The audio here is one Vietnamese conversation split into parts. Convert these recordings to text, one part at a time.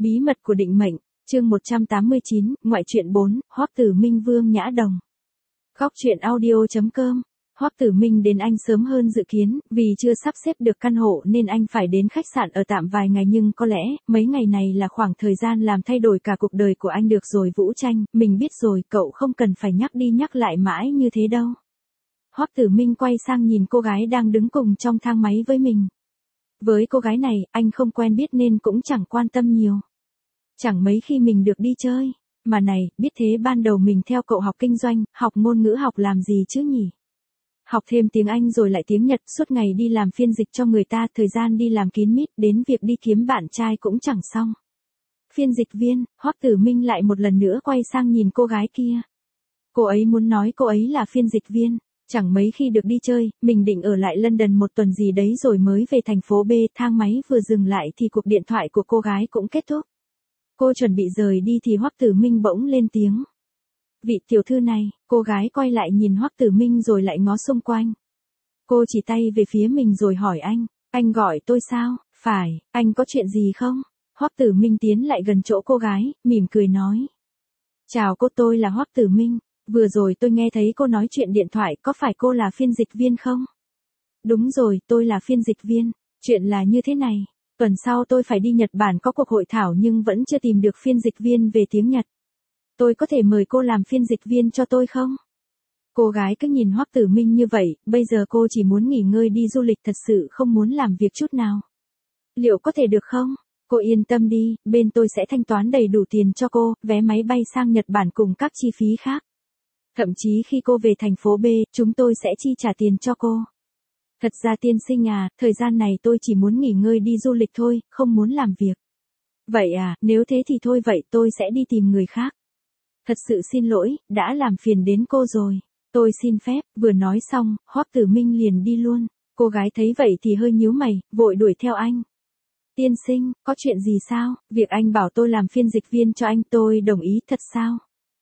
Bí mật của định mệnh, chương 189, ngoại truyện 4, Hoắc Tử Minh Vương Nhã Đồng. Góc truyện audio.com. Hoắc Tử Minh đến Anh sớm hơn dự kiến, vì chưa sắp xếp được căn hộ nên anh phải đến khách sạn ở tạm vài ngày, nhưng có lẽ, mấy ngày này là khoảng thời gian làm thay đổi cả cuộc đời của anh. Được rồi Vũ Tranh, mình biết rồi, cậu không cần phải nhắc đi nhắc lại mãi như thế đâu. Hoắc Tử Minh quay sang nhìn cô gái đang đứng cùng trong thang máy với mình. Với cô gái này, anh không quen biết nên cũng chẳng quan tâm nhiều. Chẳng mấy khi mình được đi chơi. Mà này, biết thế ban đầu mình theo cậu học kinh doanh, học ngôn ngữ học làm gì chứ nhỉ? Học thêm tiếng Anh rồi lại tiếng Nhật, suốt ngày đi làm phiên dịch cho người ta, thời gian đi làm kín mít, đến việc đi kiếm bạn trai cũng chẳng xong. Phiên dịch viên, Hoắc Tử Minh lại một lần nữa quay sang nhìn cô gái kia. Cô ấy muốn nói cô ấy là phiên dịch viên. Chẳng mấy khi được đi chơi, mình định ở lại London một tuần gì đấy rồi mới về thành phố B. Thang máy vừa dừng lại thì cuộc điện thoại của cô gái cũng kết thúc. Cô chuẩn bị rời đi thì Hoắc Tử Minh bỗng lên tiếng. Vị tiểu thư này, cô gái quay lại nhìn Hoắc Tử Minh rồi lại ngó xung quanh. Cô chỉ tay về phía mình rồi hỏi anh gọi tôi sao? Phải, anh có chuyện gì không? Hoắc Tử Minh tiến lại gần chỗ cô gái, mỉm cười nói. Chào cô, tôi là Hoắc Tử Minh. Vừa rồi tôi nghe thấy cô nói chuyện điện thoại, có phải cô là phiên dịch viên không? Đúng rồi, tôi là phiên dịch viên. Chuyện là như thế này. Tuần sau tôi phải đi Nhật Bản có cuộc hội thảo nhưng vẫn chưa tìm được phiên dịch viên về tiếng Nhật. Tôi có thể mời cô làm phiên dịch viên cho tôi không? Cô gái cứ nhìn Hoắc Tử Minh như vậy, bây giờ cô chỉ muốn nghỉ ngơi đi du lịch, thật sự không muốn làm việc chút nào. Liệu có thể được không? Cô yên tâm đi, bên tôi sẽ thanh toán đầy đủ tiền cho cô, vé máy bay sang Nhật Bản cùng các chi phí khác. Thậm chí khi cô về thành phố B, chúng tôi sẽ chi trả tiền cho cô. Thật ra tiên sinh à, thời gian này tôi chỉ muốn nghỉ ngơi đi du lịch thôi, không muốn làm việc. Vậy à, nếu thế thì thôi vậy tôi sẽ đi tìm người khác. Thật sự xin lỗi, đã làm phiền đến cô rồi. Tôi xin phép, vừa nói xong, Hoắc Tử Minh liền đi luôn. Cô gái thấy vậy thì hơi nhíu mày, vội đuổi theo anh. Tiên sinh, có chuyện gì sao? Việc anh bảo tôi làm phiên dịch viên cho anh, tôi đồng ý thật sao?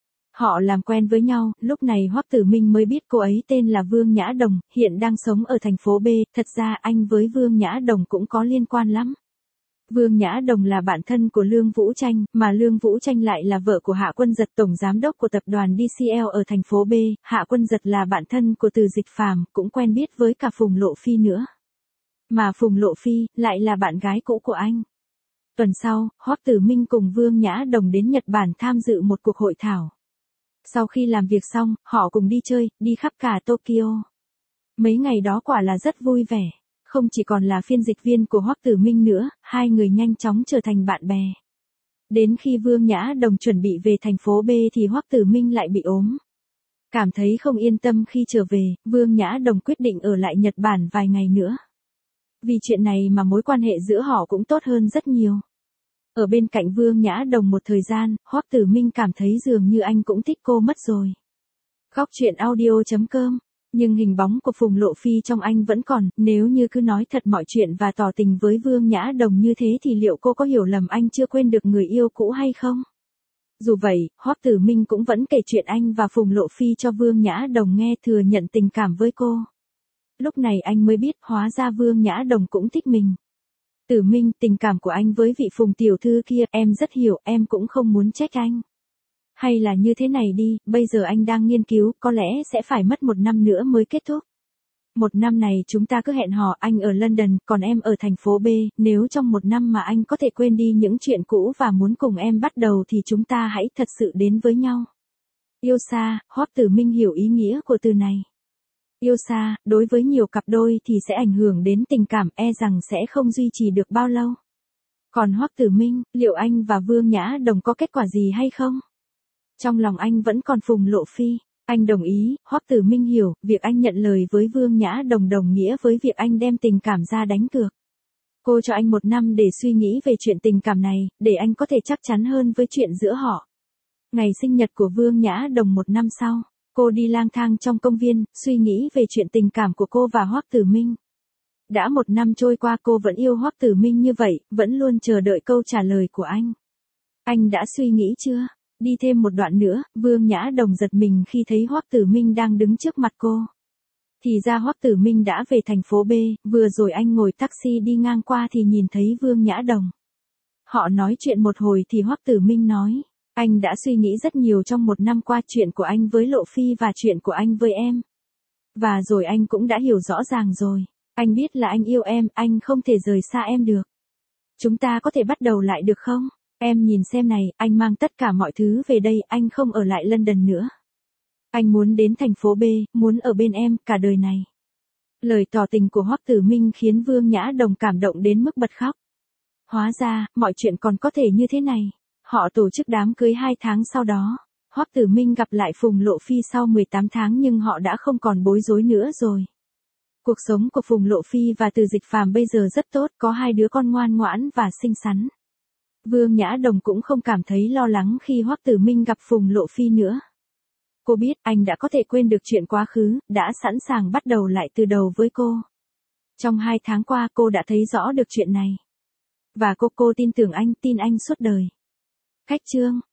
Họ làm quen với nhau, lúc này Hoắc Tử Minh mới biết cô ấy tên là Vương Nhã Đồng, hiện đang sống ở thành phố B, thật ra anh với Vương Nhã Đồng cũng có liên quan lắm. Vương Nhã Đồng là bạn thân của Lương Vũ Tranh, mà Lương Vũ Tranh lại là vợ của Hạ Quân Dật, tổng giám đốc của tập đoàn DCL ở thành phố B, Hạ Quân Dật là bạn thân của Từ Dịch Phàm, cũng quen biết với cả Phùng Lộ Phi nữa. Mà Phùng Lộ Phi, lại là bạn gái cũ của anh. Tuần sau, Hoắc Tử Minh cùng Vương Nhã Đồng đến Nhật Bản tham dự một cuộc hội thảo. Sau khi làm việc xong, họ cùng đi chơi, đi khắp cả Tokyo. Mấy ngày đó quả là rất vui vẻ. Không chỉ còn là phiên dịch viên của Hoắc Tử Minh nữa, hai người nhanh chóng trở thành bạn bè. Đến khi Vương Nhã Đồng chuẩn bị về thành phố B thì Hoắc Tử Minh lại bị ốm. Cảm thấy không yên tâm khi trở về, Vương Nhã Đồng quyết định ở lại Nhật Bản vài ngày nữa. Vì chuyện này mà mối quan hệ giữa họ cũng tốt hơn rất nhiều. Ở bên cạnh Vương Nhã Đồng một thời gian, Hoắc Tử Minh cảm thấy dường như anh cũng thích cô mất rồi. Góc truyện audio.com. Nhưng hình bóng của Phùng Lộ Phi trong anh vẫn còn, nếu như cứ nói thật mọi chuyện và tỏ tình với Vương Nhã Đồng như thế thì liệu cô có hiểu lầm anh chưa quên được người yêu cũ hay không? Dù vậy, Hoắc Tử Minh cũng vẫn kể chuyện anh và Phùng Lộ Phi cho Vương Nhã Đồng nghe, thừa nhận tình cảm với cô. Lúc này anh mới biết, hóa ra Vương Nhã Đồng cũng thích mình. Tử Minh, tình cảm của anh với vị Phùng tiểu thư kia, em rất hiểu, em cũng không muốn trách anh. Hay là như thế này đi, bây giờ anh đang nghiên cứu, có lẽ sẽ phải mất 1 năm nữa mới kết thúc. 1 năm này chúng ta cứ hẹn hò, anh ở London, còn em ở thành phố B, nếu trong 1 năm mà anh có thể quên đi những chuyện cũ và muốn cùng em bắt đầu thì chúng ta hãy thật sự đến với nhau. Yêu xa, Hoắc Tử Minh hiểu ý nghĩa của từ này. Yêu xa, đối với nhiều cặp đôi thì sẽ ảnh hưởng đến tình cảm, e rằng sẽ không duy trì được bao lâu. Còn Hoắc Tử Minh, liệu anh và Vương Nhã Đồng có kết quả gì hay không? Trong lòng anh vẫn còn Phùng Lộ Phi. Anh đồng ý, Hoắc Tử Minh hiểu, việc anh nhận lời với Vương Nhã Đồng đồng nghĩa với việc anh đem tình cảm ra đánh cược. Cô cho anh 1 năm để suy nghĩ về chuyện tình cảm này, để anh có thể chắc chắn hơn với chuyện giữa họ. Ngày sinh nhật của Vương Nhã Đồng 1 năm sau, cô đi lang thang trong công viên, suy nghĩ về chuyện tình cảm của cô và Hoắc Tử Minh. Đã 1 năm trôi qua cô vẫn yêu Hoắc Tử Minh như vậy, vẫn luôn chờ đợi câu trả lời của anh. Anh đã suy nghĩ chưa? Đi thêm một đoạn nữa, Vương Nhã Đồng giật mình khi thấy Hoắc Tử Minh đang đứng trước mặt cô. Thì ra Hoắc Tử Minh đã về thành phố B, vừa rồi anh ngồi taxi đi ngang qua thì nhìn thấy Vương Nhã Đồng. Họ nói chuyện một hồi thì Hoắc Tử Minh nói, anh đã suy nghĩ rất nhiều trong một năm qua chuyện của anh với Lộ Phi và chuyện của anh với em. Và rồi anh cũng đã hiểu rõ ràng rồi. Anh biết là anh yêu em, anh không thể rời xa em được. Chúng ta có thể bắt đầu lại được không? Em nhìn xem này, anh mang tất cả mọi thứ về đây, anh không ở lại London nữa. Anh muốn đến thành phố B, muốn ở bên em, cả đời này. Lời tỏ tình của Hoắc Tử Minh khiến Vương Nhã Đồng cảm động đến mức bật khóc. Hóa ra, mọi chuyện còn có thể như thế này. Họ tổ chức đám cưới 2 tháng sau đó. Hoắc Tử Minh gặp lại Phùng Lộ Phi sau 18 tháng nhưng họ đã không còn bối rối nữa rồi. Cuộc sống của Phùng Lộ Phi và Từ Dịch Phàm bây giờ rất tốt, có 2 đứa con ngoan ngoãn và xinh xắn. Vương Nhã Đồng cũng không cảm thấy lo lắng khi Hoắc Tử Minh gặp Phùng Lộ Phi nữa. Cô biết anh đã có thể quên được chuyện quá khứ, đã sẵn sàng bắt đầu lại từ đầu với cô. Trong 2 tháng qua cô đã thấy rõ được chuyện này. Và cô tin tưởng anh, tin anh suốt đời. Khách chương